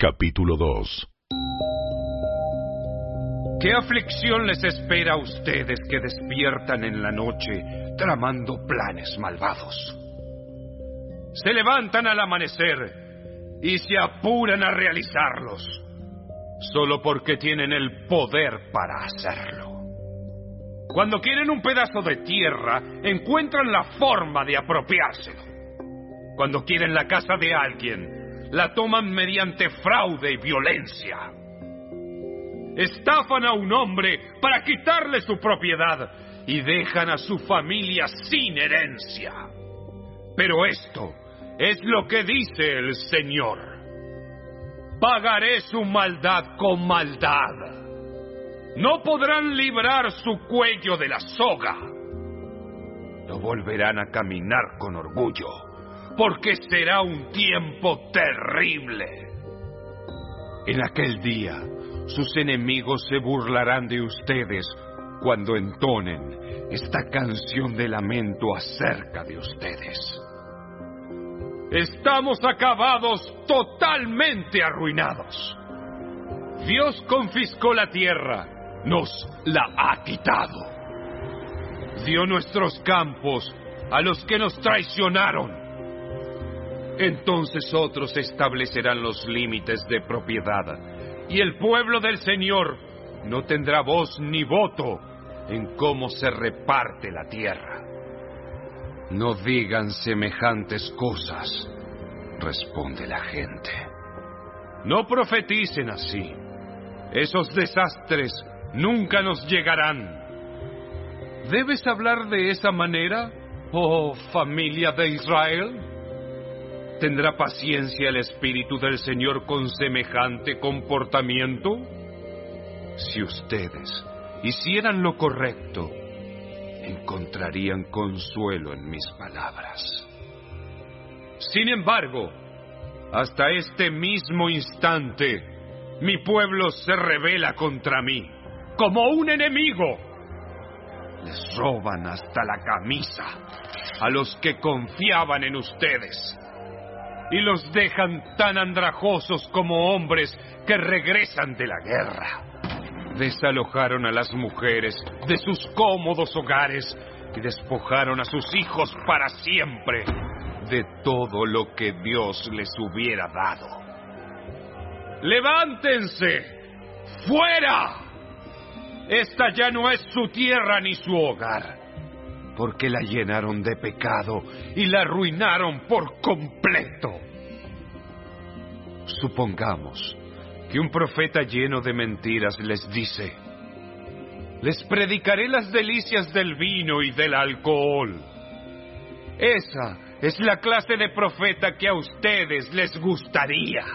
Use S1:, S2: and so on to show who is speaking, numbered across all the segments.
S1: Capítulo 2.
S2: ¿Qué aflicción les espera a ustedes que despiertan en la noche tramando planes malvados? Se levantan al amanecer y se apuran a realizarlos, solo porque tienen el poder para hacerlo. Cuando quieren un pedazo de tierra, encuentran la forma de apropiárselo. Cuando quieren la casa de alguien, la toman mediante fraude y violencia. Estafan a un hombre para quitarle su propiedad y dejan a su familia sin herencia. Pero esto es lo que dice el Señor: pagaré su maldad con maldad. No podrán librar su cuello de la soga. No volverán a caminar con orgullo, porque será un tiempo terrible. En aquel día, sus enemigos se burlarán de ustedes cuando entonen esta canción de lamento acerca de ustedes. Estamos acabados, totalmente arruinados. Dios confiscó la tierra, nos la ha quitado. Dio nuestros campos a los que nos traicionaron. Entonces otros establecerán los límites de propiedad, y el pueblo del Señor no tendrá voz ni voto en cómo se reparte la tierra. No digan semejantes cosas, responde la gente. No profeticen así. Esos desastres nunca nos llegarán. ¿Debes hablar de esa manera, oh familia de Israel? ¿Tendrá paciencia el Espíritu del Señor con semejante comportamiento? Si ustedes hicieran lo correcto, encontrarían consuelo en mis palabras. Sin embargo, hasta este mismo instante, mi pueblo se rebela contra mí, como un enemigo. Les roban hasta la camisa a los que confiaban en ustedes, y los dejan tan andrajosos como hombres que regresan de la guerra. Desalojaron a las mujeres de sus cómodos hogares y despojaron a sus hijos para siempre de todo lo que Dios les hubiera dado. ¡Levántense! ¡Fuera! Esta ya no es su tierra ni su hogar, porque la llenaron de pecado y la arruinaron por completo. Supongamos que un profeta lleno de mentiras les dice: les predicaré las delicias del vino y del alcohol. Esa es la clase de profeta que a ustedes les gustaría.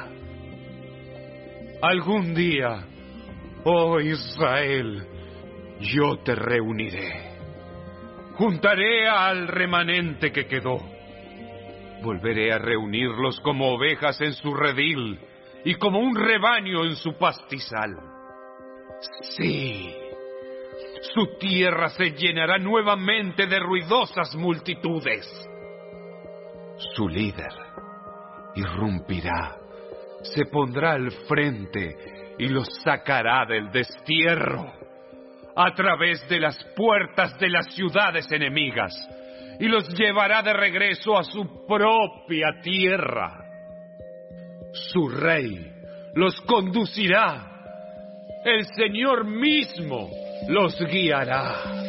S2: Algún día, oh Israel, yo te reuniré. Juntaré al remanente que quedó. Volveré a reunirlos como ovejas en su redil y como un rebaño en su pastizal. Sí, su tierra se llenará nuevamente de ruidosas multitudes. Su líder irrumpirá, se pondrá al frente y los sacará del destierro a través de las puertas de las ciudades enemigas y los llevará de regreso a su propia tierra. Su rey los conducirá. El Señor mismo los guiará.